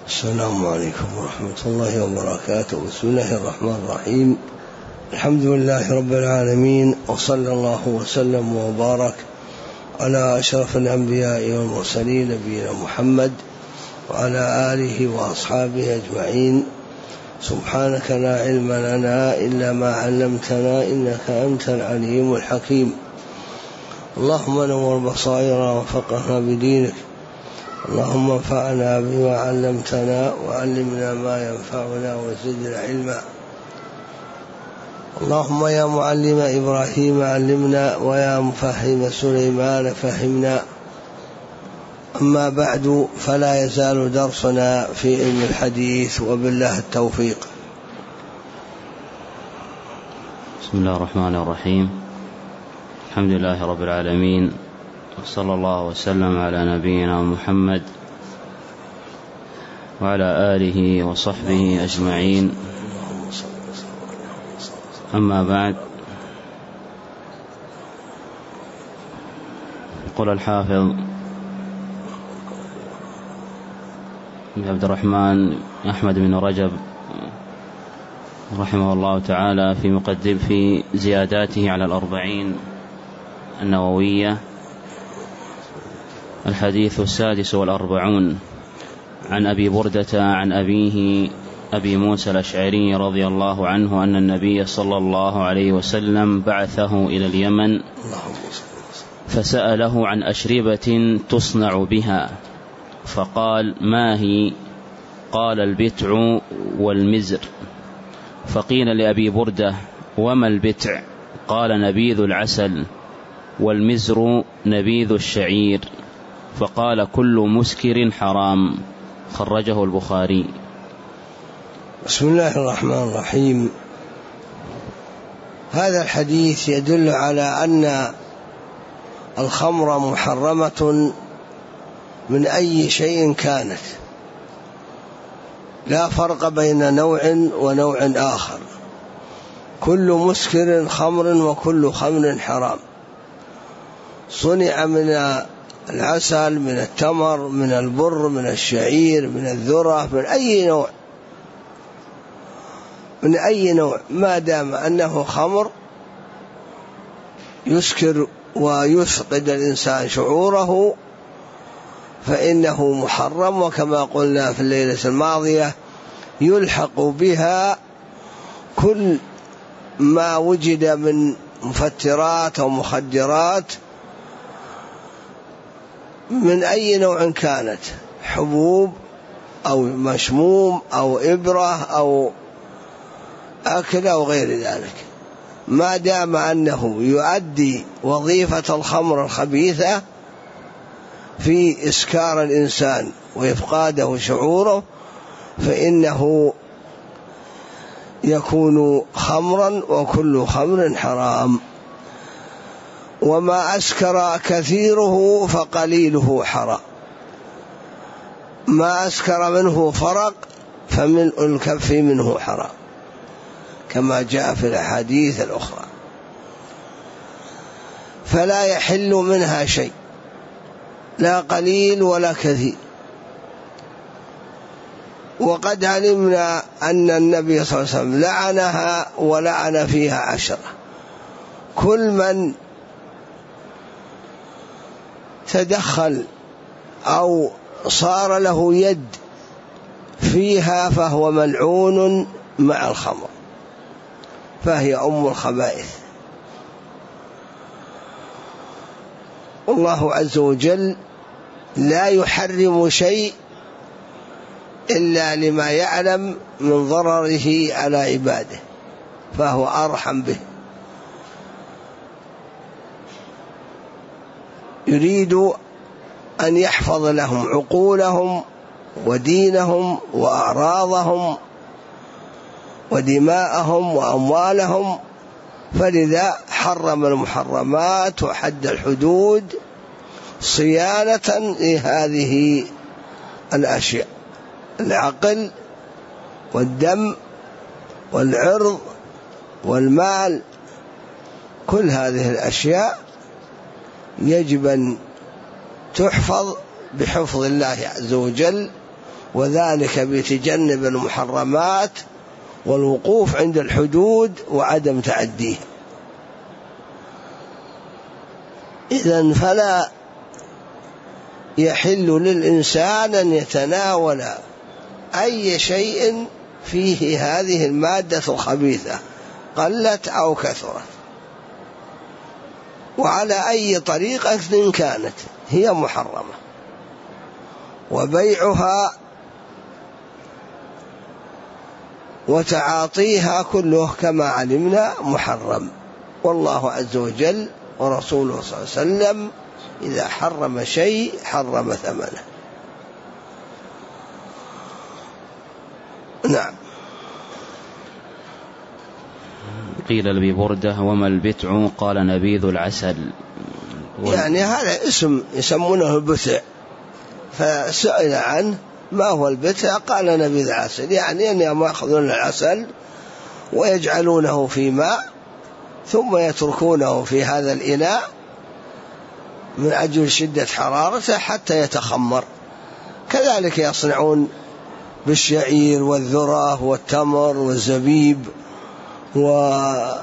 السلام عليكم ورحمة الله وبركاته. بسم الله الرحمن الرحيم. الحمد لله رب العالمين، وصلى الله وسلم وبارك على أشرف الأنبياء والمرسلين نبينا محمد وعلى آله وأصحابه أجمعين. سبحانك لا علم لنا إلا ما علمتنا إنك أنت العليم الحكيم. اللهم نور بصائرنا وفقهنا بدينك، اللهم انفعنا بما علمتنا وعلمنا ما ينفعنا وزدنا علما. اللهم يا معلم إبراهيم علمنا، ويا مفهم سليمان فهمنا. أما بعد، فلا يزال درسنا في علم الحديث، وبالله التوفيق. بسم الله الرحمن الرحيم. الحمد لله رب العالمين، وصلى الله وسلم على نبينا محمد وعلى آله وصحبه أجمعين. أما بعد، يقول الحافظ عبد الرحمن أحمد بن رجب رحمه الله تعالى في زياداته على 40 النووية: الحديث 46 عن أبي بردة عن أبيه أبي موسى الأشعري رضي الله عنه أن النبي صلى الله عليه وسلم بعثه إلى اليمن فسأله عن أشربة تصنع بها، فقال: ما هي؟ قال: البتع والمزر. فقيل لأبي بردة: وما البتع؟ قال: نبيذ العسل، والمزر نبيذ الشعير. فقال: كل مسكر حرام. خرجه البخاري. بسم الله الرحمن الرحيم. هذا الحديث يدل على أن الخمر محرمة من أي شيء كانت، لا فرق بين نوع ونوع آخر. كل مسكر خمر، وكل خمر حرام. صنع من العسل، من التمر، من البر، من الشعير، من الذرة، من أي نوع ما دام أنه خمر يسكر ويفقد الإنسان شعوره فإنه محرم. وكما قلنا في الليلة الماضية، يلحق بها كل ما وجد من مفترات أو مخدرات من أي نوع كانت، حبوب أو مشموم أو إبرة أو أكل أو غير ذلك، ما دام أنه يؤدي وظيفة الخمر الخبيثة في إسكار الإنسان وإفقاده شعوره فإنه يكون خمرا، وكل خمر حرام. وما أسكر كثيره فقليله حرام. ما أسكر منه فرق فملء الكف منه حرام، كما جاء في الأحاديث الأخرى. فلا يحل منها شيء، لا قليل ولا كثير. وقد علمنا أن النبي صلى الله عليه وسلم لعنها ولعن فيها 10. كل من تدخل أو صار له يد فيها فهو ملعون مع الخمر، فهي أم الخبائث. الله عز وجل لا يحرم شيء إلا لما يعلم من ضرره على عباده، فهو أرحم به. يريد أن يحفظ لهم عقولهم ودينهم وأعراضهم ودماءهم وأموالهم، فلذا حرم المحرمات وحد الحدود صيانة لهذه الأشياء: العقل والدم والعرض والمال. كل هذه الأشياء يجب أن تحفظ بحفظ الله عز وجل وذلك بتجنب المحرمات والوقوف عند الحدود وعدم تعديه. إذن فلا يحل للإنسان أن يتناول أي شيء فيه هذه المادة الخبيثة قلت أو كثرت، وعلى أي طريقة كانت هي محرمة، وبيعها وتعاطيها كله كما علمنا محرم. والله عز وجل ورسوله صلى الله عليه وسلم إذا حرم شيء حرم ثمنه. نعم. قيل لأبي بردة: وما البتع؟ قال: نبيذ العسل. يعني هذا اسم يسمونه البتع، فسئل عنه ما هو البتع؟ قال: نبيذ العسل، يعني أنهم يأخذون العسل ويجعلونه في ماء ثم يتركونه في هذا الإناء من أجل شدة حرارته حتى يتخمر. كذلك يصنعون بالشعير والذرة والتمر والزبيب وأنواع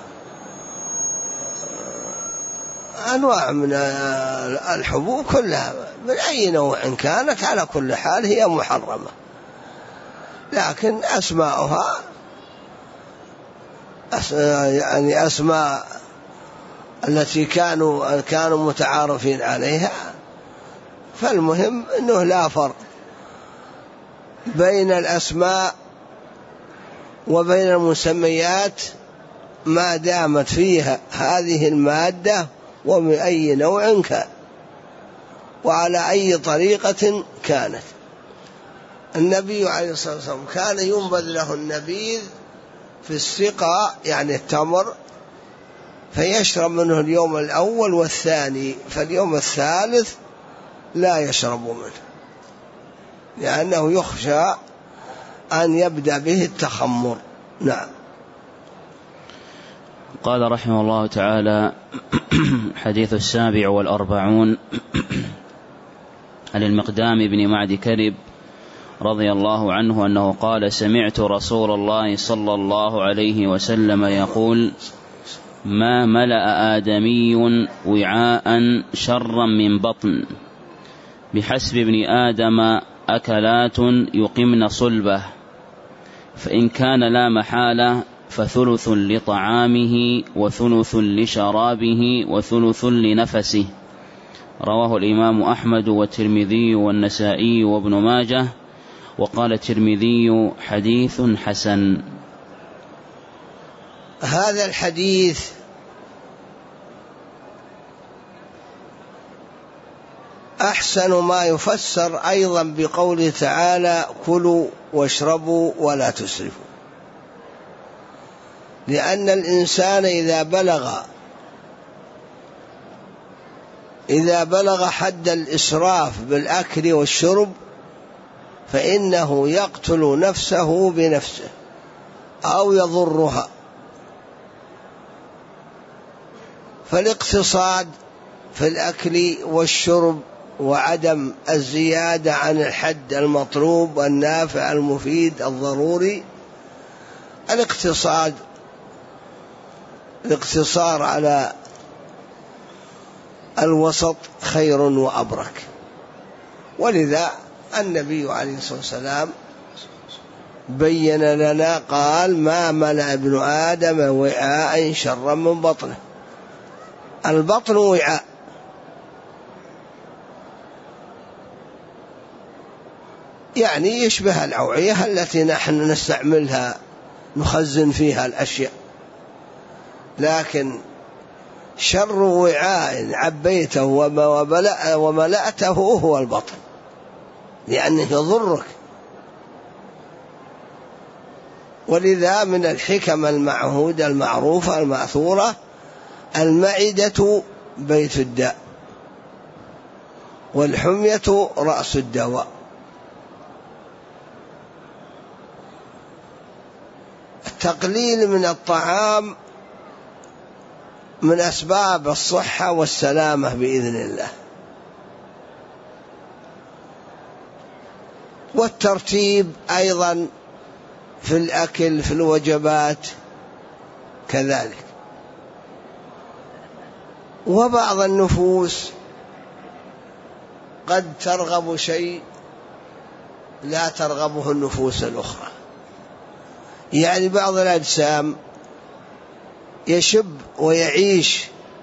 من الحبوب كلها من أي نوع كانت، على كل حال هي محرمة، لكن أسماؤها يعني أسماء التي كانوا متعارفين عليها. فالمهم أنه لا فرق بين الأسماء وبين المسميات ما دامت فيها هذه المادة ومن أي نوع كان وعلى أي طريقة كانت. النبي عليه الصلاة والسلام كان ينبذ له النبيذ في السقاء، يعني التمر، فيشرب منه اليوم الأول والثاني، فاليوم الثالث لا يشرب منه لأنه يخشى أن يبدأ به التخمر. نعم. قال رحمه الله تعالى: حديث 47 عن المقدام بن معد كرب رضي الله عنه أنه قال: سمعت رسول الله صلى الله عليه وسلم يقول: ما ملأ آدمي وعاء شرا من بطن، بحسب ابن آدم أكلات يقمن صلبه، فإن كان لا محالة فثلث لطعامه وثلث لشرابه وثلث لنفسه. رواه الإمام أحمد والترمذي والنسائي وابن ماجه، وقال الترمذي: حديث حسن. هذا الحديث أحسن ما يفسر أيضا بقوله تعالى: كلوا واشربوا ولا تسرفوا، لأن الإنسان إذا بلغ حد الإسراف بالأكل والشرب فإنه يقتل نفسه بنفسه أو يضرها. فالاقتصاد في الأكل والشرب وعدم الزيادة عن الحد المطلوب النافع المفيد الضروري، الاقتصار على الوسط خير وأبرك. ولذا النبي عليه الصلاة والسلام بين لنا قال: ما ملأ ابن آدم وعاء شرا من بطنه. البطن وعاء، يعني يشبه الأوعية التي نحن نستعملها نخزن فيها الأشياء، لكن شر وعاء عبيته وملأته هو البطن، لأنه يضرك. ولذا من الحكم المعهودة المعروفة المأثورة: المعدة بيت الداء والحمية رأس الدواء. التقليل من الطعام من أسباب الصحة والسلامة بإذن الله. والترتيب أيضا في الأكل في الوجبات كذلك. وبعض النفوس قد ترغب شيء لا ترغبه النفوس الأخرى، يعني بعض الأجسام يشب ويعيش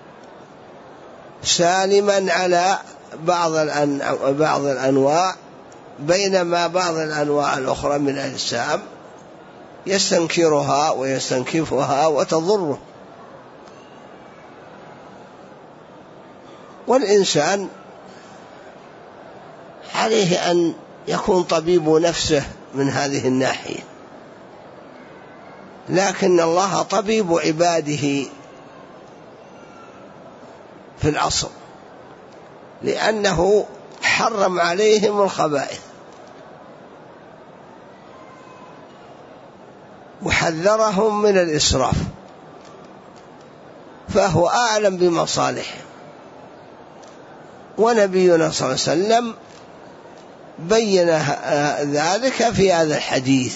سالما على بعض الأنواع، بينما بعض الأنواع الأخرى من الأجسام يستنكرها ويستنكفها وتضره. والإنسان عليه أن يكون طبيب نفسه من هذه الناحية، لكن الله طبيب عباده في الأصل، لأنه حرم عليهم الخبائث وحذرهم من الإسراف، فهو أعلم بمصالحهم. ونبينا صلى الله عليه وسلم بين ذلك في هذا الحديث.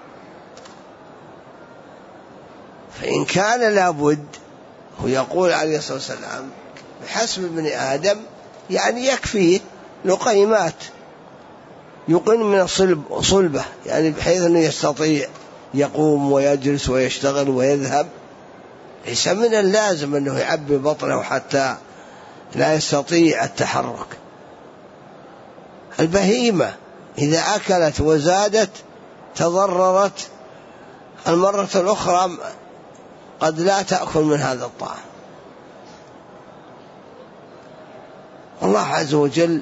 فإن كان لابد، هو يقول عليه الصلاة والسلام بحسب ابن آدم، يعني يكفيه لقيمات يقن من صلبة، يعني بحيث أنه يستطيع يقوم ويجلس ويشتغل ويذهب، ليس من اللازم أنه يعبي بطنه حتى لا يستطيع التحرك. البهيمة إذا أكلت وزادت تضررت، المرة الأخرى قد لا تأكل من هذا الطعام. الله عز وجل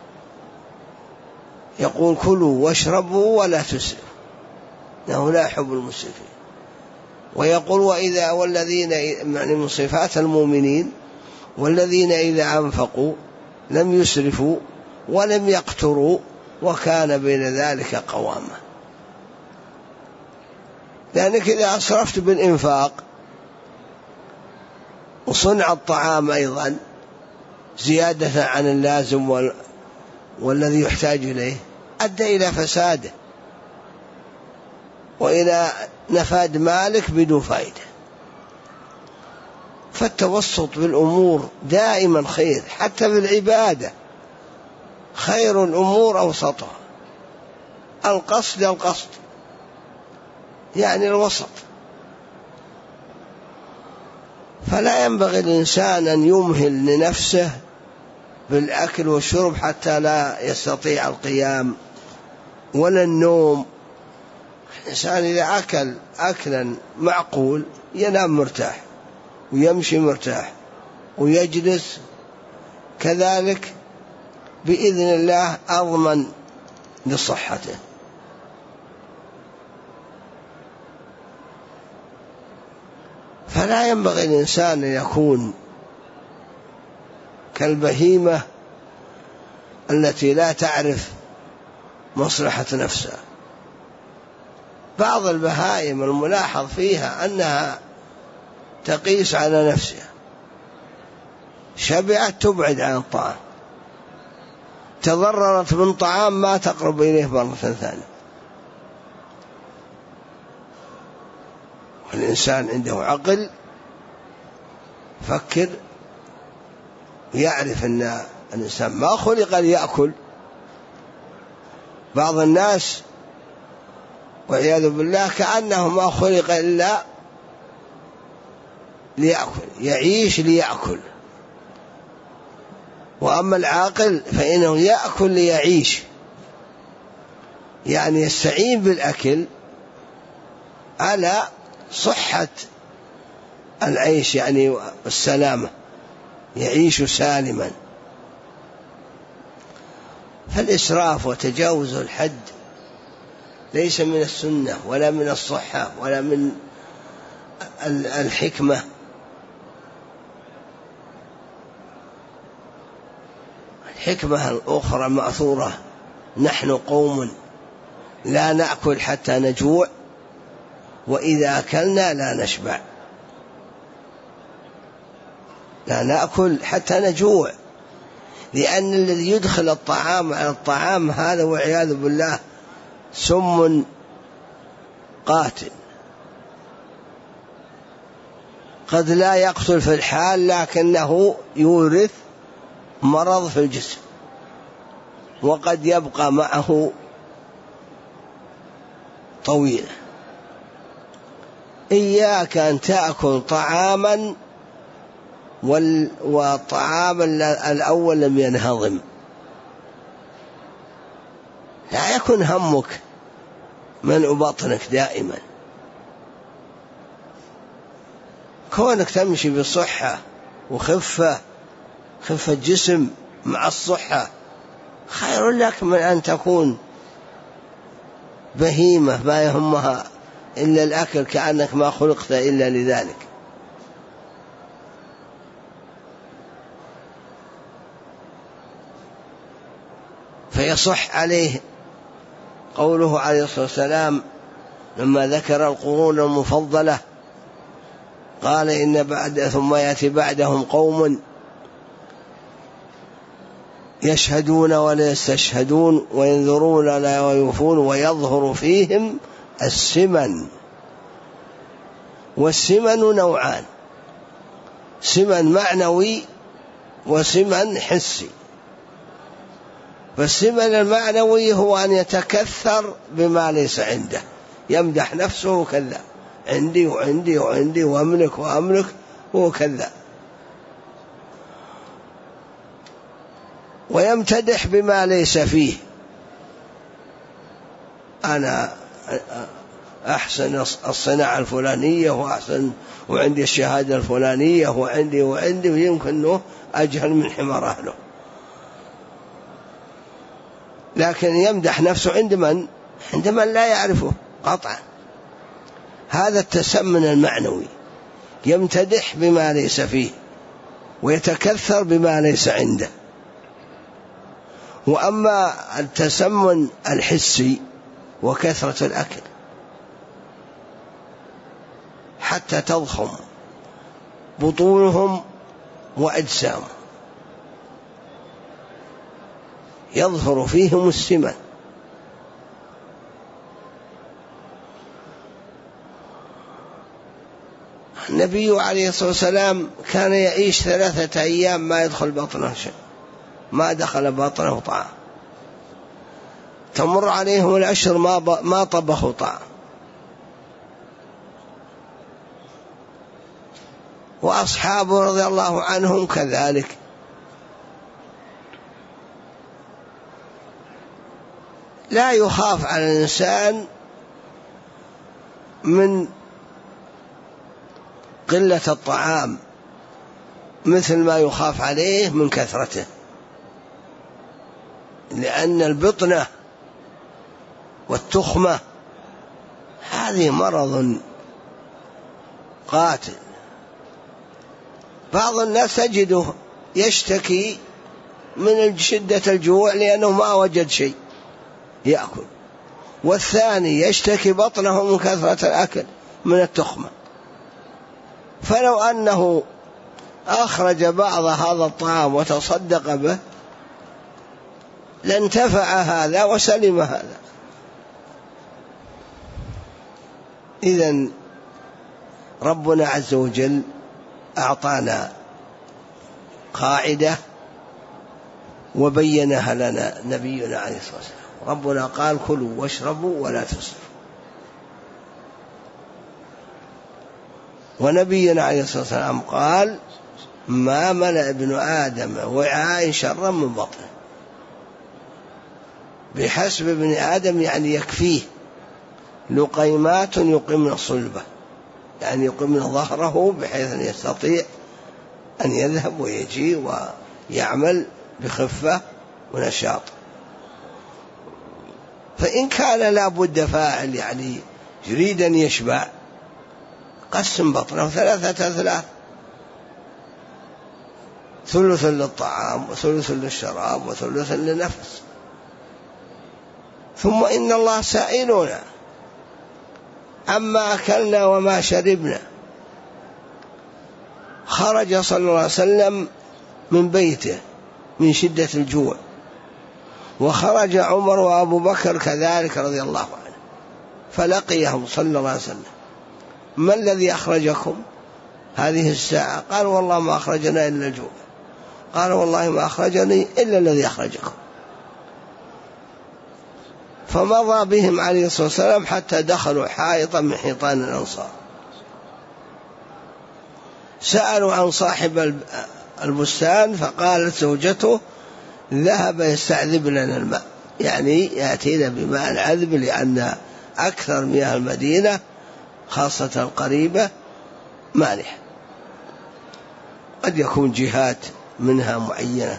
يقول كلوا واشربوا ولا تسرفوا إنه لا يحب المسرفين. ويقول والذين، يعني من صفات المؤمنين، والذين إذا أنفقوا لم يسرفوا ولم يقتروا وكان بين ذلك قواما. لأنك إذا أسرفت بالإنفاق وصنع الطعام أيضا زيادة عن اللازم والذي يحتاج إليه، أدى إلى فساده وإلى نفاد مالك بدون فائدة. فالتوسط بالأمور دائما خير، حتى بالعبادة خير الأمور أوسطها، القصد يعني الوسط. فلا ينبغي الإنسان أن يمهل لنفسه بالأكل والشرب حتى لا يستطيع القيام ولا النوم. الإنسان إذا أكل أكلا معقول ينام مرتاح ويمشي مرتاح ويجلس كذلك، بإذن الله أضمن لصحته. فلا ينبغي الإنسان أن يكون كالبهيمة التي لا تعرف مصلحة نفسها. بعض البهائم الملاحظ فيها أنها تقيس على نفسها، شبعت تبعد عن الطعام، تضررت من طعام ما تقرب إليه مرة ثانية. والإنسان عنده عقل فكر ويعرف أن الإنسان ما خلق ليأكل. بعض الناس والعياذ بالله كأنه ما خلق إلا ليأكل، يعيش ليأكل. وأما العاقل فإنه يأكل ليعيش، يعني يستعين بالأكل على صحة العيش، يعني السلامة، يعيش سالما. فالإسراف وتجاوز الحد ليس من السنة ولا من الصحة ولا من الحكمة. الحكمة الأخرى مأثورة: نحن قوم لا نأكل حتى نجوع، وإذا أكلنا لا نشبع. لا نأكل حتى نجوع، لأن الذي يدخل الطعام على الطعام هذا والعياذ بالله سم قاتل، قد لا يقتل في الحال لكنه يورث مرض في الجسم، وقد يبقى معه طويلا. إياك أن تأكل طعاما والطعام الأول لم ينهضم، لا يكن همك ملء بطنك دائما. كونك تمشي بصحة وخفة جسم مع الصحة خير لك من أن تكون بهيمة ما يهمها إلا الأكل، كأنك ما خلقت إلا لذلك. فيصح عليه قوله عليه الصلاة والسلام لما ذكر القرون المفضلة قال إن ثم يأتي بعدهم قوم يشهدون ولا يستشهدون وينذرون ولا يوفون ويظهر فيهم السمن. والسمن نوعان، سمن معنوي وسمن حسي. فالسمن المعنوي هو أن يتكثر بما ليس عنده، يمدح نفسه كذا، عندي وعندي وعندي وأملك وأملك، هو كذا. ويمتدح بما ليس فيه، أنا أحسن الصناعة الفلانية وأحسن وعندي الشهادة الفلانية وعندي ويمكن أنه أجهل من حمار أهله، لكن يمدح نفسه عند من لا يعرفه قطعا. هذا التسمن المعنوي، يمتدح بما ليس فيه ويتكثر بما ليس عنده. وأما التسمن الحسي وكثرة الأكل حتى تضخم بطونهم وأجسامهم، يظهر فيهم السمن. النبي عليه الصلاة والسلام كان يعيش 3 أيام ما يدخل بطنه شيء، ما دخل بطنه طعام، تمر عليهم الأشهر ما طبخوا طعام. وأصحابه رضي الله عنهم كذلك. لا يخاف على الإنسان من قلة الطعام مثل ما يخاف عليه من كثرته، لأن البطنة والتخمة هذه مرض قاتل. بعض الناس تجده يشتكي من شدة الجوع لأنه ما وجد شيء يأكل، والثاني يشتكي بطنه من كثرة الأكل من التخمة. فلو أنه أخرج بعض هذا الطعام وتصدق به لانتفع هذا وسلم هذا. إذن ربنا عز وجل أعطانا قاعدة وبينها لنا نبينا عليه الصلاة والسلام. ربنا قال كلوا واشربوا ولا تسرفوا، ونبينا عليه الصلاة والسلام قال ما ملأ ابن آدم وعاء شرا من بطنه. بحسب ابن آدم يعني يكفيه لقيمات يقمن صلبه، يعني يقمن ظهره بحيث أن يستطيع أن يذهب ويجي ويعمل بخفة ونشاط. فإن كان لا بد فاعل يعني يريد أن يشبع قسم بطنه 3 أثلاث، ثلث للطعام وثلث للشراب وثلث للنفس. ثم إن الله سائلنا عما أكلنا وما شربنا. خرج صلى الله عليه وسلم من بيته من شدة الجوع وخرج عمر وأبو بكر كذلك رضي الله عنه، فلقيهم صلى الله عليه وسلم: ما الذي أخرجكم هذه الساعة؟ قال: والله ما أخرجنا إلا الجوع. قال: والله ما أخرجني إلا الذي أخرجكم. فمضى بهم عليه الصلاة والسلام حتى دخلوا حائطا من حيطان الأنصار. سألوا عن صاحب البستان، فقالت زوجته: ذهب يستعذب لنا الماء، يعني يأتينا بماء عذب، لأن أكثر مياه المدينة خاصة القريبة مالح، قد يكون جهات منها معينة.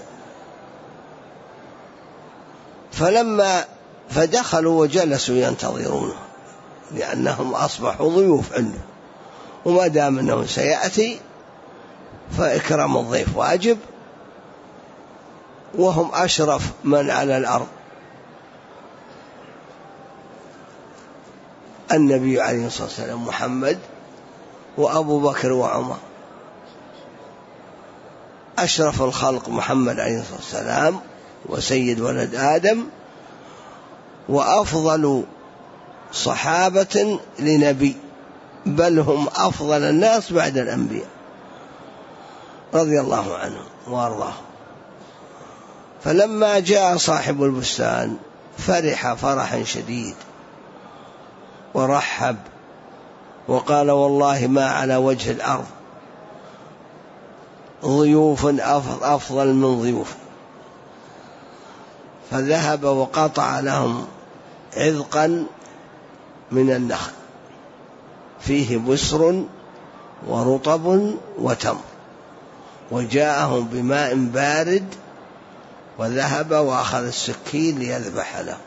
فدخلوا وجلسوا ينتظرونه، لأنهم أصبحوا ضيوف عنده، وما دام أنه سيأتي فإكرام الضيف واجب، وهم أشرف من على الأرض. النبي عليه الصلاة والسلام محمد وأبو بكر وعمر، أشرف الخلق محمد عليه الصلاة والسلام وسيد ولد آدم، وأفضل صحابة لنبي، بل هم أفضل الناس بعد الأنبياء رضي الله عنهم وأرضاهم. فلما جاء صاحب البستان فرح فرحا شديد ورحب، وقال: والله ما على وجه الأرض ضيوف أفضل من ضيوف. فذهب وقطع لهم عذقا من النخل فيه بسر ورطب وتمر، وجاءهم بماء بارد، وذهب وأخذ السكين ليذبح له،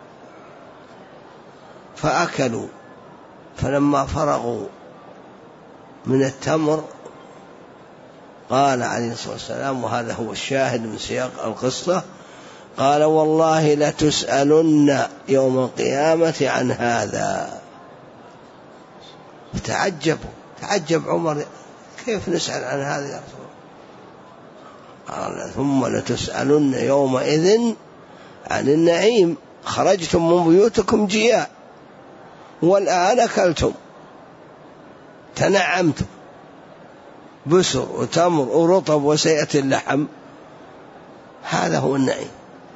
فأكلوا. فلما فرغوا من التمر قال عليه الصلاة والسلام، وهذا هو الشاهد من سياق القصة، قال: والله لتسألن يوم القيامة عن هذا. تعجب عمر: كيف نسأل عن هذا يا رسول الله؟ قال: ثم لتسألن يومئذ عن النعيم، خرجتم من بيوتكم جياع، والآن أكلتم تنعمتم، بسر وتمر ورطب وسيئة اللحم، هذا هو النعيم.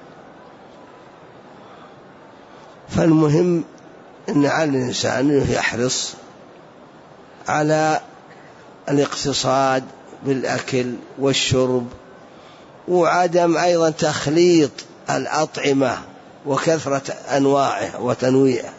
فالمهم أن على الإنسان يحرص على الاقتصاد بالأكل والشرب، وعدم أيضا تخليط الأطعمة وكثرة أنواعها وتنويعها،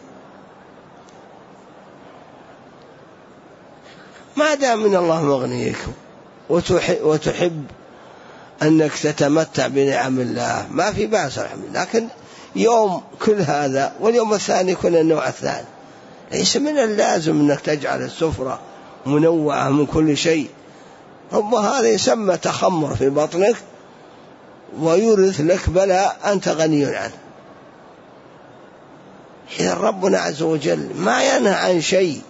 ما دام من الله مغنيكم وتحب أنك تتمتع بنعم الله، ما في بأس الحمد لله. لكن يوم كل هذا واليوم الثاني كل النوع الثاني، ليس من اللازم أنك تجعل السفرة منوعة من كل شيء. رب هذا يسمى تخمر في بطنك ويورث لك بلاء أنت غني عنه. إذا ربنا عز وجل ما ينهى عن شيء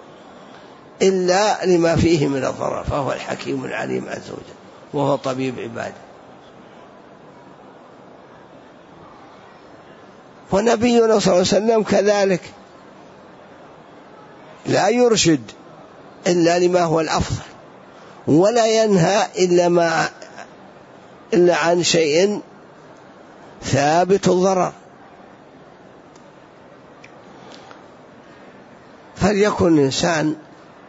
إلا لما فيه من الضرر، فهو الحكيم العليم عز وجل، وهو طبيب عباده. ونبينا صلى الله عليه وسلم كذلك لا يرشد إلا لما هو الأفضل، ولا ينهى إلا عن شيء ثابت الضرر. فليكن الإنسان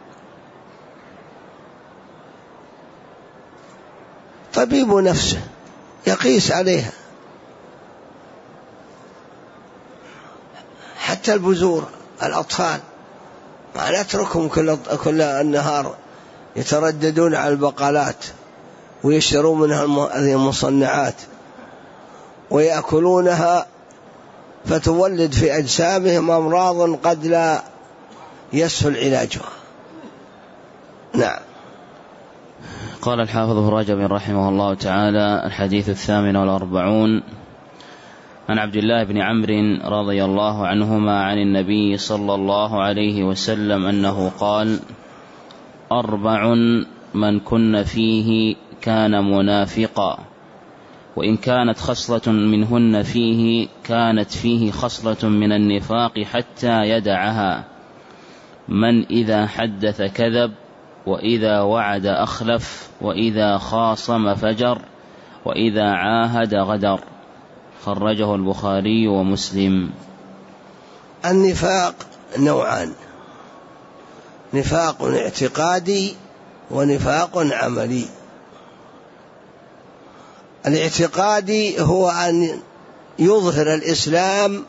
طبيب نفسه يقيس عليها، حتى البذور الأطفال ما نتركهم كل النهار يترددون على البقالات ويشترون منها هذه المصنعات ويأكلونها، فتولد في أجسامهم أمراض قد لا يسهل علاجها. نعم. قال الحافظ ابن رجب رحمه الله تعالى: الحديث 48 عن عبد الله بن عمرو رضي الله عنهما عن النبي صلى الله عليه وسلم أنه قال: 4 من كن فيه كان منافقا، وإن كانت خصلة منهن فيه كانت فيه خصلة من النفاق حتى يدعها. من إذا حدث كذب، وإذا وعد أخلف، وإذا خاصم فجر، وإذا عاهد غدر. خرجه البخاري ومسلم. النفاق نوعان: نفاق اعتقادي ونفاق عملي. الاعتقادي هو أن يظهر الإسلام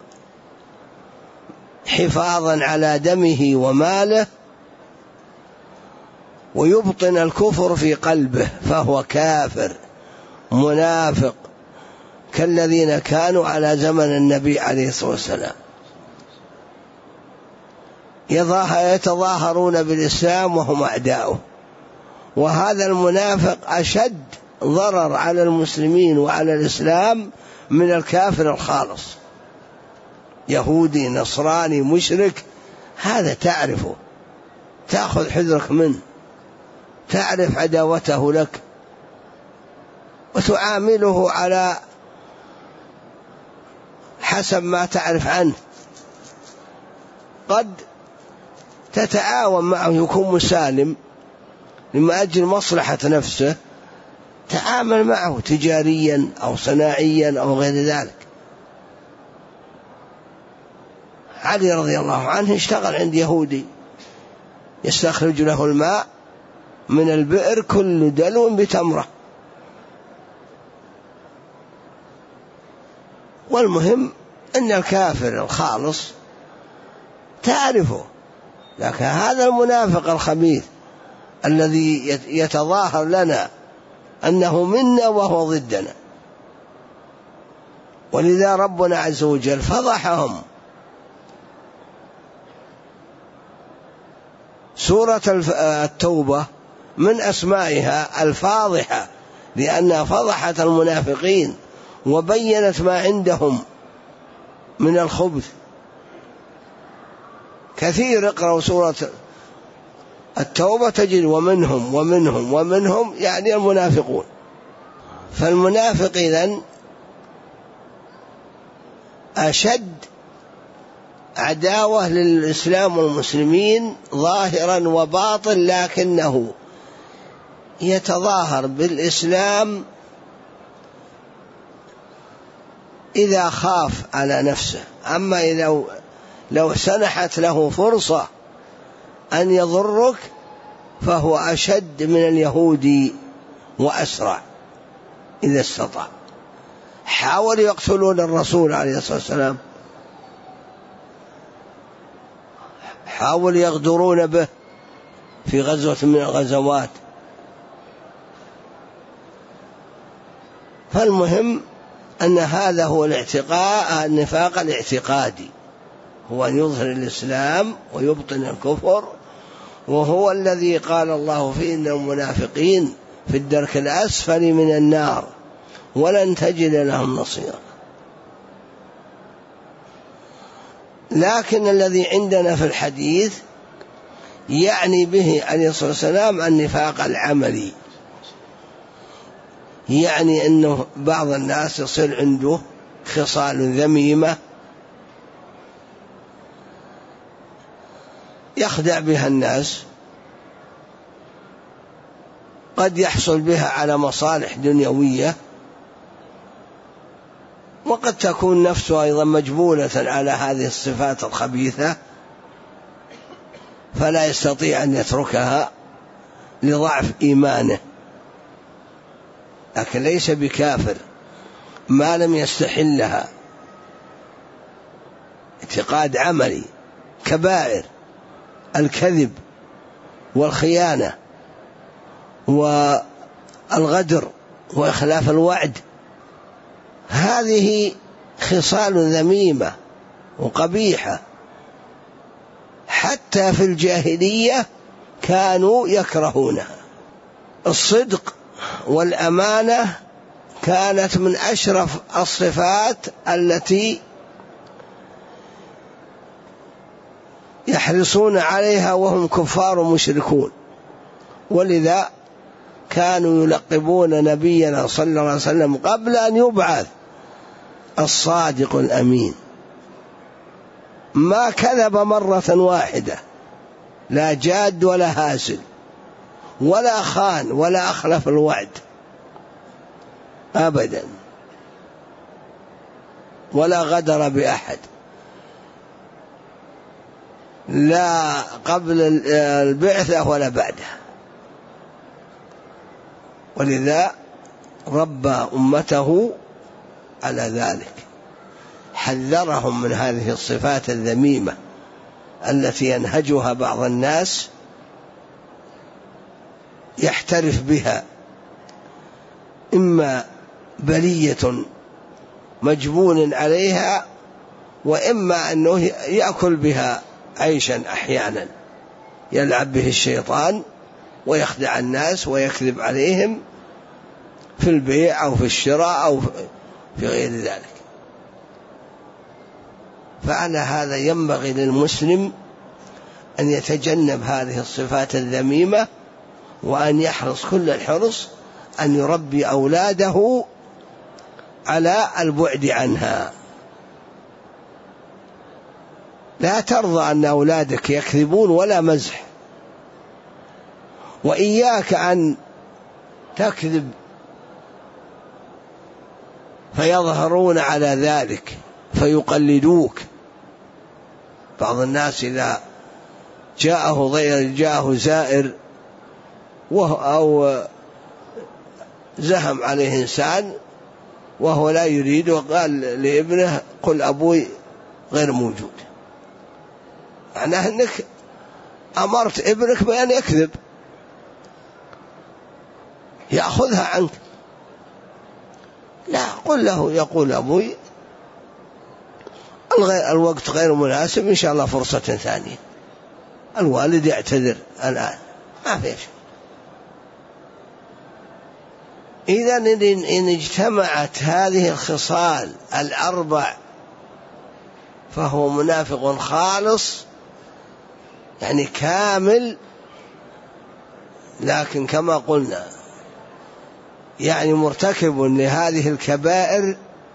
حفاظا على دمه وماله، ويبطن الكفر في قلبه، فهو كافر منافق كالذين كانوا على زمن النبي عليه الصلاة والسلام، يتظاهرون بالإسلام وهم أعداؤه. وهذا المنافق أشد ضرر على المسلمين وعلى الإسلام من الكافر الخالص، يهودي نصراني مشرك، هذا تعرفه، تأخذ حذرك منه، تعرف عداوته لك وتعامله على حسب ما تعرف عنه. قد تتعاون معه، يكون مسالم لما أجل مصلحة نفسه، تعامل معه تجاريا أو صناعيا أو غير ذلك. علي رضي الله عنه اشتغل عند يهودي يستخرج له الماء من البئر كل دلو بتمرة. والمهم أن الكافر الخالص تعرفه، لكن هذا المنافق الخبيث الذي يتظاهر لنا أنه منا وهو ضدنا، ولذا ربنا عز وجل فضحهم. سورة التوبة من أسمائها الفاضحة، لأنها فضحت المنافقين وبينت ما عندهم من الخبث. كثير اقرأوا سورة التوبة تجد ومنهم ومنهم ومنهم، يعني المنافقون. فالمنافق إذن أشد عداوة للإسلام والمسلمين ظاهرا وباطن، لكنه يتظاهر بالإسلام إذا خاف على نفسه. أما إذا لو سنحت له فرصة أن يضرك فهو أشد من اليهودي وأسرع إذا استطاع. حاولوا يقتلون الرسول عليه الصلاة والسلام، حاولوا يغدرون به في غزوة من الغزوات. فالمهم أن هذا هو النفاق الاعتقادي، هو أن يظهر الإسلام ويبطن الكفر، وهو الذي قال الله فيه: إن المنافقين في الدرك الأسفل من النار ولن تجد لهم نصيرا. لكن الذي عندنا في الحديث يعني به عليه الصلاة والسلام النفاق العملي، يعني أنه بعض الناس يصير عنده خصال ذميمة يخدع بها الناس، قد يحصل بها على مصالح دنيوية، وقد تكون نفسه أيضا مجبولة على هذه الصفات الخبيثة، فلا يستطيع أن يتركها لضعف إيمانه، لكن ليس بكافر ما لم يستحلها. اعتقاد عملي كبائر: الكذب والخيانة والغدر وإخلاف الوعد، هذه خصال ذميمة وقبيحة، حتى في الجاهلية كانوا يكرهونها. الصدق والأمانة كانت من أشرف الصفات التي يحرصون عليها وهم كفار مشركون، ولذا كانوا يلقبون نبينا صلى الله عليه وسلم قبل أن يبعث الصادق الأمين، ما كذب مرة واحدة، لا جاد ولا هازل ولا خان ولا أخلف الوعد أبدا، ولا غدر بأحد، لا قبل البعثة ولا بعدها. ولذا ربى أمته على ذلك، حذرهم من هذه الصفات الذميمة التي ينهجها بعض الناس يحترف بها، إما بلية مجبول عليها، وإما أنه يأكل بها عيشا أحيانا، يلعب به الشيطان ويخدع الناس ويكذب عليهم في البيع أو في الشراء أو في غير ذلك. فعلى هذا ينبغي للمسلم أن يتجنب هذه الصفات الذميمة، وأن يحرص كل الحرص أن يربي أولاده على البعد عنها. لا ترضى أن أولادك يكذبون ولا مزح، وإياك أن تكذب فيظهرون على ذلك فيقلدوك. بعض الناس إذا جاءه زائر أو زهم عليه إنسان وهو لا يريد، وقال لابنه قل أبوي غير موجود، معناه أنك أمرت ابنك بأن يكذب يأخذها عنك. لا، قل له يقول أبوي الوقت غير مناسب، إن شاء الله فرصة ثانية، الوالد يعتذر الآن، ما فيش. إذن إن اجتمعت هذه الخصال الأربع فهو منافق خالص، يعني كامل، لكن كما قلنا يعني مرتكب لهذه الكبائر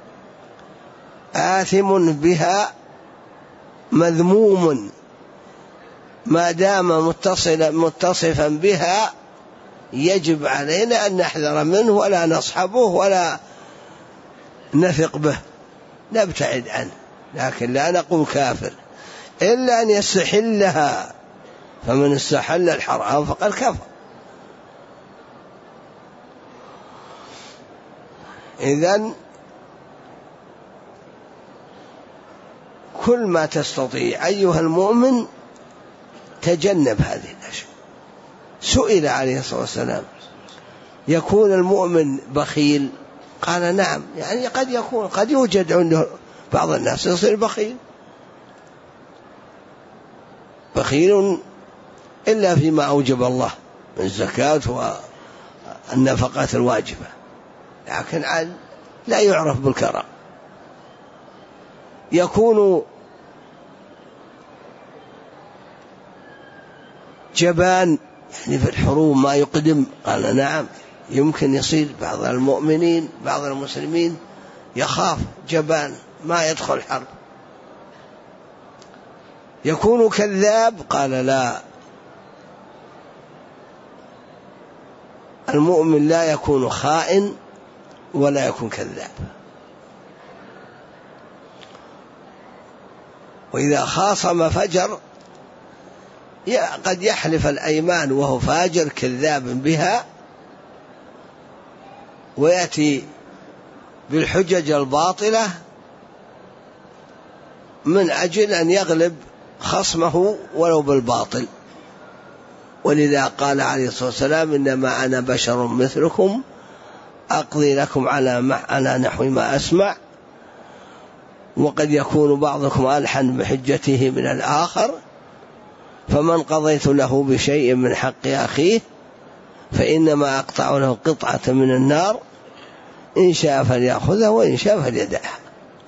آثم بها مذموم، ما دام متصفا بها يجب علينا أن نحذر منه ولا نصحبه ولا نثق به، نبتعد عنه، لكن لا نقول كافر إلا أن يستحلها، فمن استحل الحرام فقد كفر. إذن كل ما تستطيع أيها المؤمن تجنب هذه الأشياء. سئل عليه الصلاة والسلام يكون المؤمن بخيل؟ قال نعم، يعني قد يكون، قد يوجد عنده بعض الناس يصير بخيل إلا فيما أوجب الله من الزكاة والنفقات الواجبة، لكن لا يعرف بالكرم. يكون جبان، يعني في الحروب ما يقدم، قال نعم، يمكن يصير بعض المؤمنين بعض المسلمين يخاف جبان ما يدخل حرب. يكون كذاب، قال لا، المؤمن لا يكون خائن ولا يكون كذاب. وإذا خاصم فجر، قد يحلف الأيمان وهو فاجر كذاب بها، ويأتي بالحجج الباطلة من أجل أن يغلب خصمه ولو بالباطل. ولذا قال عليه الصلاة والسلام إنما أنا بشر مثلكم أقضي لكم على نحو ما أسمع، وقد يكون بعضكم ألحن بحجته من الآخر، فمن قضيت له بشيء من حق أخيه فإنما أقطع له قطعة من النار، إن شاء فليأخذها وإن شاء فليدعها.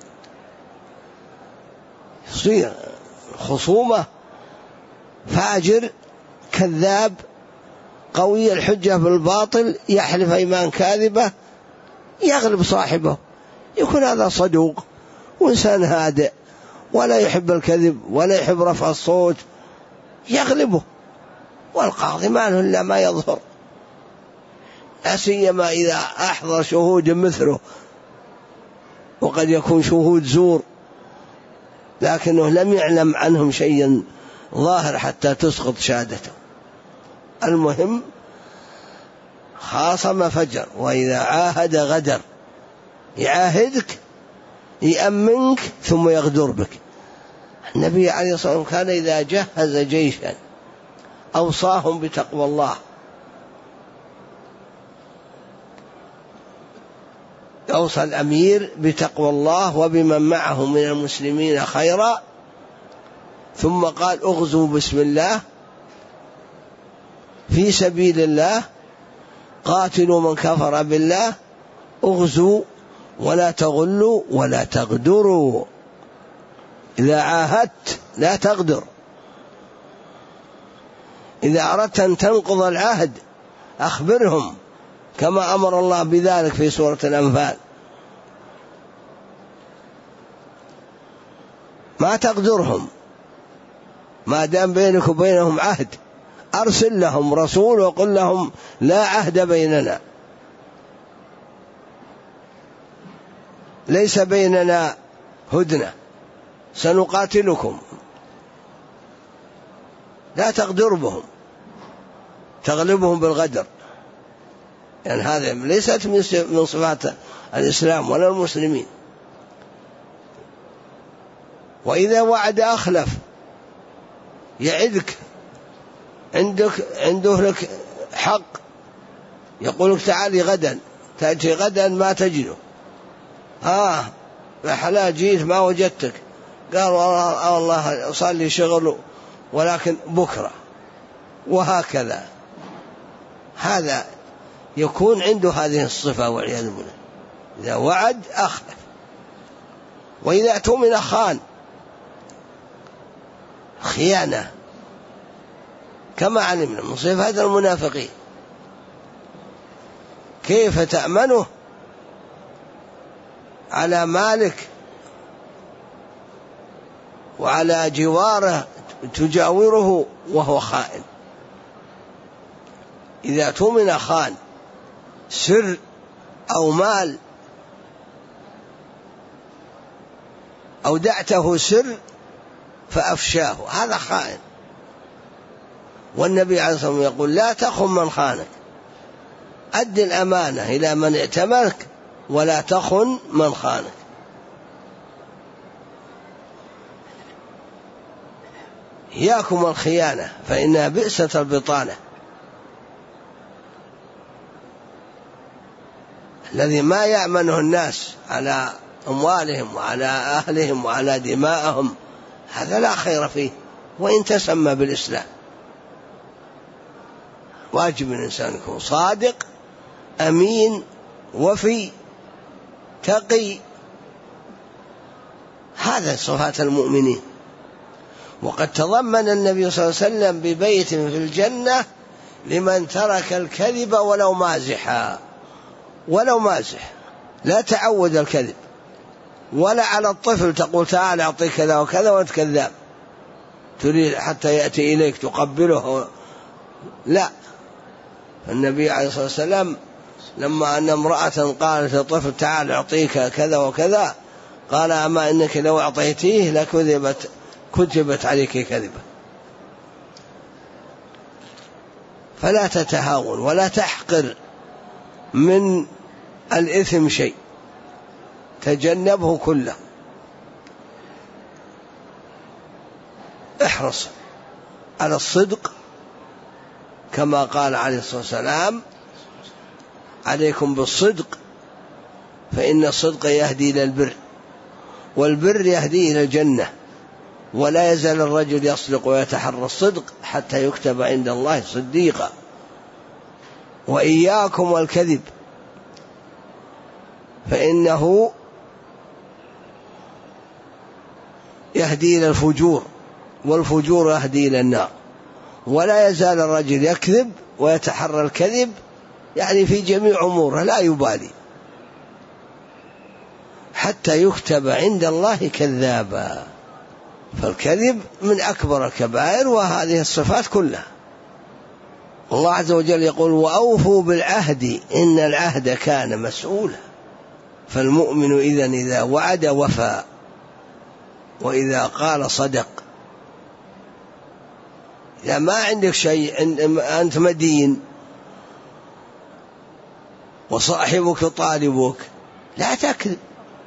يصير خصومة، فاجر كذاب قوي الحجة بالباطل يحلف أيمان كاذبة يغلب صاحبه، يكون هذا صدوق وإنسان هادئ ولا يحب الكذب ولا يحب رفع الصوت، يغلبه. والقاضي ما له إلا ما يظهر، لا سيما إذا أحضر شهود مثله، وقد يكون شهود زور لكنه لم يعلم عنهم شيئا ظاهر حتى تسقط شهادته. المهم خاصم فجر، وإذا عاهد غدر، يعاهدك يأمنك ثم يغدر بك. النبي عليه الصلاة والسلام كان إذا جهز جيشا أوصاهم بتقوى الله، أوصى الأمير بتقوى الله وبمن معه من المسلمين خيرا، ثم قال اغزوا بسم الله في سبيل الله، قاتلوا من كفر بالله، اغزوا ولا تغلوا ولا تغدروا. إذا عاهدت لا تغدر، إذا أردت أن تنقض العهد أخبرهم كما أمر الله بذلك في سورة الأنفال. ما تغدرهم ما دام بينك وبينهم عهد، أرسل لهم رسول وقل لهم لا عهد بيننا، ليس بيننا هدنة، سنقاتلكم. لا تغدر بهم تغلبهم بالغدر، يعني هذا ليست من صفات الإسلام ولا المسلمين. وإذا وعد أخلف، يعدك عنده لك حق، يقولك تعالي غدا، تأتي غدا ما تجده، بحلا جيت ما وجدتك، قال والله صار لي شغل ولكن بكرة، وهكذا. هذا يكون عنده هذه الصفة والعياذ بالله، إذا وعد أخلف. وإذا اؤتمن خان، خيانة كما علمنا من صفات المنافقين. كيف تأمنه على مالك وعلى جواره تجاوره وهو خائن؟ إذا اؤتمن خان، سر أو مال، أودعته سر فأفشاه، هذا خائن. والنبي عليه الصلاة والسلام يقول لا تخن من خانك، أد الأمانة إلى من ائتمنك ولا تخن من خانك. إياكم الخيانة فإنها بئست البطانة. الذي ما يأمنه الناس على أموالهم وعلى أهلهم وعلى دماءهم، هذا لا خير فيه وإن تسمى بالإسلام. واجب الإنسان يكون صادق أمين وفي تقي، هذا صفات المؤمنين. وقد تضمن النبي صلى الله عليه وسلم ببيت في الجنة لمن ترك الكذب ولو مازحا، ولو مازح، لا تعود الكذب، ولا على الطفل تقول تعال أعطيك كذا وكذا وأنت كذاب تريد حتى يأتي إليك تقبله، لا. النبي عليه الصلاة والسلام لما أن امرأة قالت للطفل تعال أعطيك كذا وكذا، قال أما إنك لو أعطيتيه كتبت عليك كذبة. فلا تتهاون ولا تحقر من الإثم شيء، تجنبه كله. احرص على الصدق كما قال عليه الصلاة والسلام عليكم بالصدق فإن الصدق يهدي إلى البر، والبر يهدي إلى الجنة. ولا يزال الرجل يصدق ويتحرى الصدق حتى يكتب عند الله صديقا. وإياكم والكذب فإنه يهدي إلى الفجور، والفجور يهدي إلى النار. ولا يزال الرجل يكذب ويتحرى الكذب يعني في جميع أموره لا يبالي حتى يكتب عند الله كذابا. فالكذب من أكبر الكبائر وهذه الصفات كلها. الله عز وجل يقول وأوفوا بالعهد إن العهد كان مسؤولا. فالمؤمن إذا وعد وفى وإذا قال صدق. إذا ما عندك شيء أنت مدين وصاحبك طالبك لا تكذب،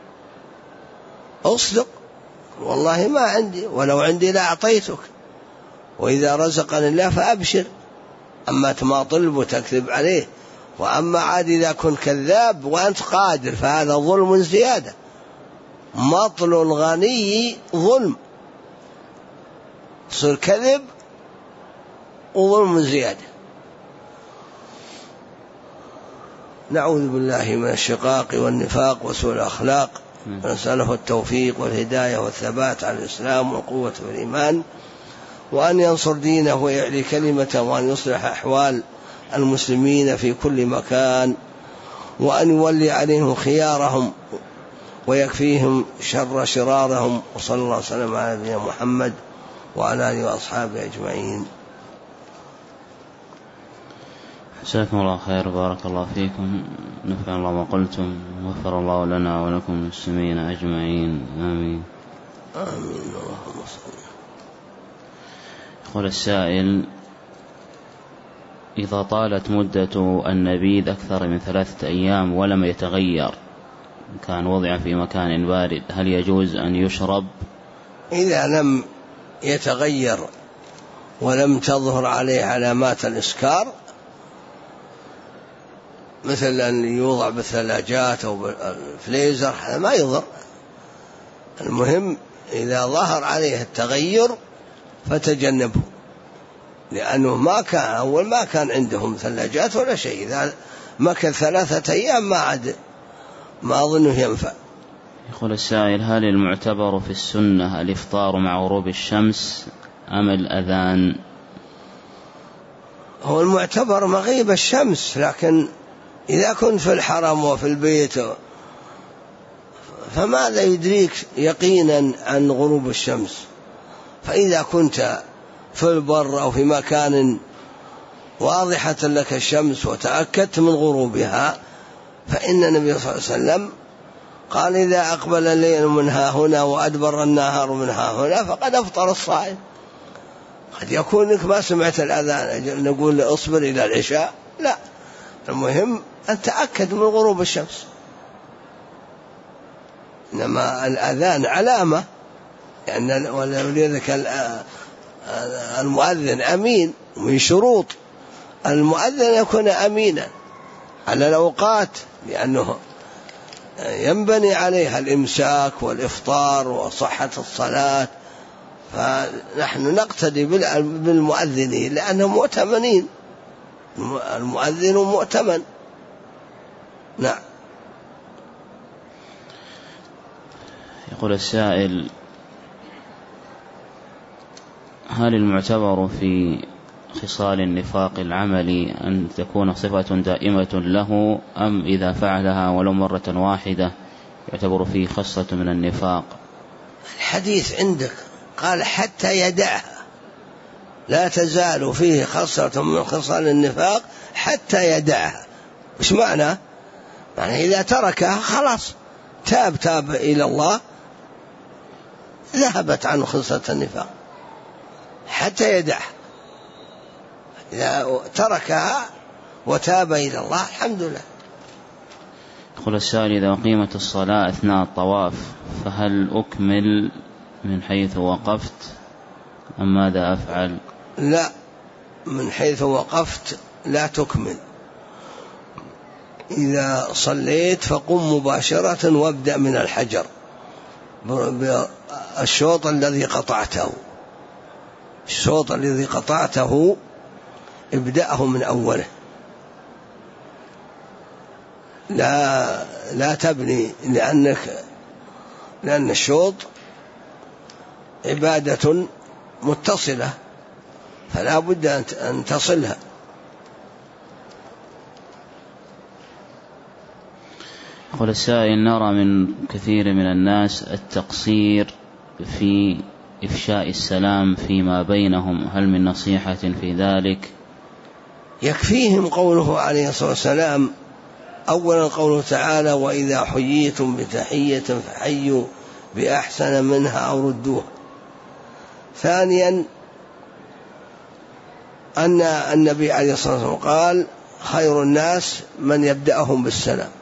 أصدق والله ما عندي ولو عندي لأعطيتك، وإذا رزقني الله فأبشر. أما تماطل وتكذب عليه. وأما عاد إذا كنت كذاب وأنت قادر فهذا ظلم زيادة. مطل الغني ظلم، صير كذب وظلم زيادة. نعوذ بالله من الشقاق والنفاق وسوء الأخلاق، ونسأله التوفيق والهداية والثبات على الإسلام والقوة والإيمان، وأن ينصر دينه ويعلي كلمته، وأن يصلح أحوال المسلمين في كل مكان، وأن يولي عليهم خيارهم ويكفيهم شر شرارهم. وصلى الله وسلم على نبينا محمد وعلى آله وأصحابه أجمعين. جزاكم الله خير، بارك الله فيكم، نفع الله ما قلتم، وغفر الله لنا ولكم المسلمين أجمعين، آمين آمين. اللهم صل. يقول السائل: إذا طالت مدة النبيذ أكثر من 3 أيام ولم يتغير، كان وضع في مكان بارد، هل يجوز أن يشرب؟ إذا لم يتغير ولم تظهر عليه علامات الإسكار، مثل أن يوضع بالثلاجات أو بالفليزر، هذا ما يضر. المهم إذا ظهر عليه التغير فتجنبه، لأنه ما كان عندهم ثلاجات ولا شيء. إذا مكث 3 أيام ما أظنه ينفع. يقول السائل: هل المعتبر في السنة الإفطار مع غروب الشمس أم الأذان؟ هو المعتبر مغيب الشمس، لكن إذا كنت في الحرم وفي البيت فماذا يدريك يقينا عن غروب الشمس؟ فإذا كنت في البر أو في مكان واضحة لك الشمس وتأكدت من غروبها، فإن النبي صلى الله عليه وسلم قال: إذا أقبل الليل منها هنا وأدبر النهار منها هنا فقد أفطر الصائم. قد يكون لك ما سمعت الأذان نقول أصبر إلى العشاء، لا، المهم أن تأكد من غروب الشمس. إنما الأذان علامة، يعني ولذلك المؤذن أمين، من شروط المؤذن يكون أمينا على الأوقات، لأنه ينبني عليها الإمساك والإفطار وصحة الصلاة. فنحن نقتدي بالمؤذنين لأنهم مؤتمنين، المؤذن مؤتمن. نعم. يقول السائل: هل المعتبر في خصال النفاق العملي أن تكون صفة دائمة له، أم إذا فعلها ولو مرة واحدة يعتبر فيه خصلة من النفاق؟ الحديث عندك قال حتى يدعها، لا تزال فيه خصلة من خصال النفاق حتى يدعها. وش معنى؟ يعني إذا تركها خلاص تاب إلى الله ذهبت عنه خصلة النفاق حتى يدعها. إذا تركها وتاب إلى الله الحمد لله. يقول السائل: إذا أقيمت الصلاة أثناء الطواف فهل أكمل من حيث وقفت أم ماذا أفعل؟ لا، من حيث وقفت لا تكمل. إذا صليت فقم مباشرة وابدأ من الحجر بالشوط الذي قطعته. الشوط الذي قطعته ابدأه من أوله، لا تبني، لأن الشوط عبادة متصلة فلا بد أن تصلها. يقول السائل: نرى من كثير من الناس التقصير في إفشاء السلام فيما بينهم، هل من نصيحة في ذلك؟ يكفيهم قوله عليه الصلاة والسلام: أولا قوله تعالى: وإذا حييتم بتحية فحيوا بأحسن منها أو ردوها. ثانيا أن النبي عليه الصلاة والسلام قال: خير الناس من يبدأهم بالسلام.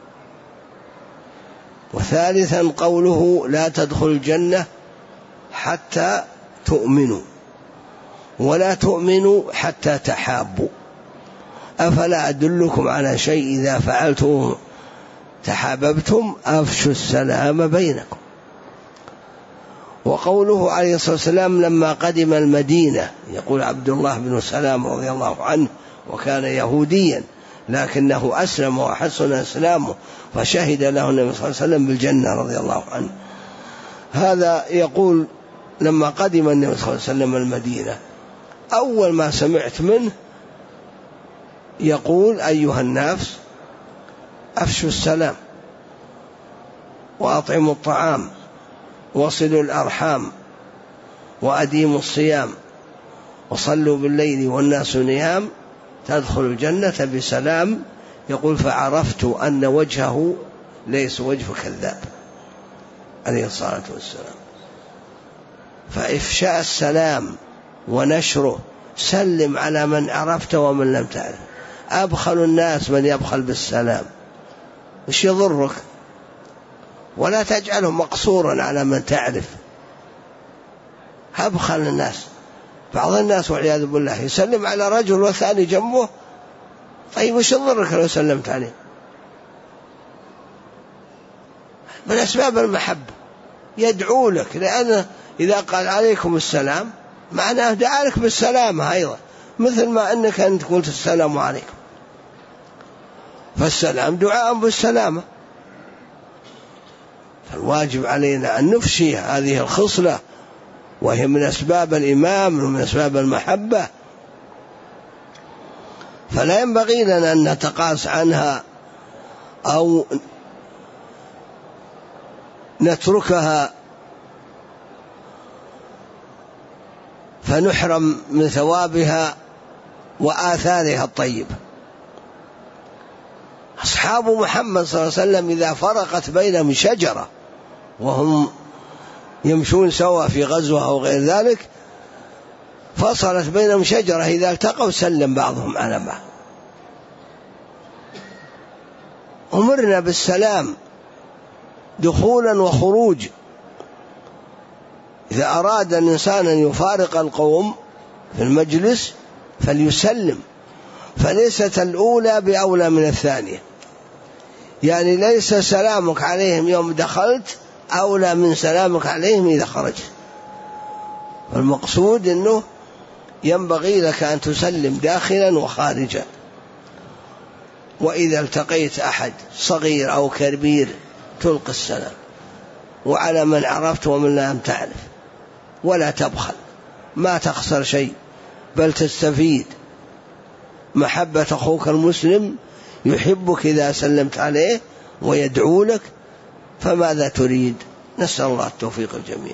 وثالثا قوله: لا تدخل الجنة حتى تؤمنوا، ولا تؤمنوا حتى تحابوا، أفلا أدلكم على شيء إذا فعلتم تحاببتم، أفشوا السلام بينكم. وقوله عليه الصلاة والسلام لما قدم المدينة، يقول عبد الله بن سلام رضي الله عنه، وكان يهوديا لكنه أسلم وحسن إسلامه فشهد له النبي صلى الله عليه وسلم بالجنة رضي الله عنه. هذا يقول لما قدم النبي صلى الله عليه وسلم المدينة، أول ما سمعت منه يقول: أيها الناس أفشوا السلام، وأطعموا الطعام، وصلوا الأرحام، وأديموا الصيام، وصلوا بالليل والناس نيام، تدخل الجنة بسلام. يقول: فعرفت أن وجهه ليس وجه كذاب عليه الصلاة والسلام. فإفشاء السلام ونشره، سلم على من عرفت ومن لم تعرف. أبخل الناس من يبخل بالسلام، وش يضرك؟ ولا تجعله مقصورا على من تعرف. أبخل الناس، بعض الناس والعياذ بالله يسلم على رجل والثاني جنبه، طيب وش يضرك لو سلمت عليه؟ من أسباب المحبة يدعو لك، لأنه إذا قال عليكم السلام معناه دعا لك بالسلامة أيضا، مثل ما أنك أنت قلت السلام عليكم، فالسلام دعاء بالسلامة. فالواجب علينا أن نفشي هذه الخصلة، وهي من أسباب الإيمان ومن أسباب المحبة، فلا ينبغي لنا أن نتقاس عنها أو نتركها فنحرم من ثوابها وآثارها الطيبة. أصحاب محمد صلى الله عليه وسلم إذا فرقت بينهم شجرة وهم يمشون سوا في غزوة أو غير ذلك، فصلت بينهم شجرة، إذا التقوا سلم بعضهم على بعض. أمرنا بالسلام دخولا وخروج. إذا أراد الإنسان أن يفارق القوم في المجلس فليسلم، فليست الأولى بأولى من الثانية، يعني ليس سلامك عليهم يوم دخلت أولى من سلامك عليهم إذا خرجت. المقصود أنه ينبغي لك أن تسلم داخلا وخارجا. وإذا التقيت أحد صغير أو كبير تلقي السلام، وعلى من عرفت ومن لم تعرف، ولا تبخل، ما تخسر شيء بل تستفيد. محبة أخوك المسلم يحبك إذا سلمت عليه ويدعو لك، فماذا تريد؟ نسأل الله التوفيق الجميع.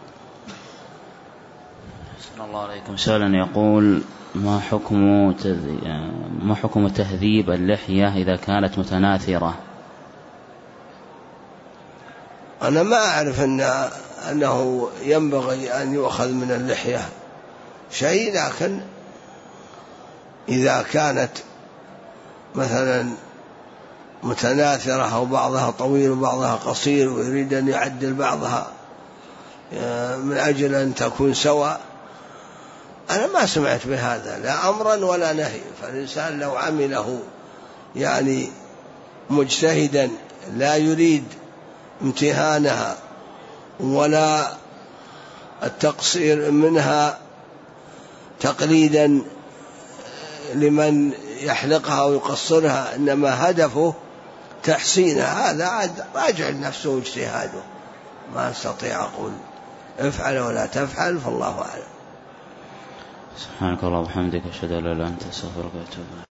صلى الله عليكم. سؤالا يقول: ما حكم تهذيب اللحية إذا كانت متناثرة؟ أنا ما أعرف أنه ينبغي أن يؤخذ من اللحية شيء، لكن إذا كانت مثلا متناثرة أو بعضها طويل وبعضها قصير ويريد أن يعدل بعضها من أجل أن تكون سواء، أنا ما سمعت بهذا لا أمرا ولا نهي. فالإنسان لو عمله يعني مجتهدا لا يريد امتهانها ولا التقصير منها تقليدا لمن يحلقها ويقصرها، إنما هدفه تحسينها، هذا عاد راجع لنفسه واجتهاده. ما استطيع أقول افعل ولا تفعل، فالله أعلم. سبحانك اللهم وبحمدك، أشهد أن لا إله إلا أنت، أستغفرك وأتوب إليك.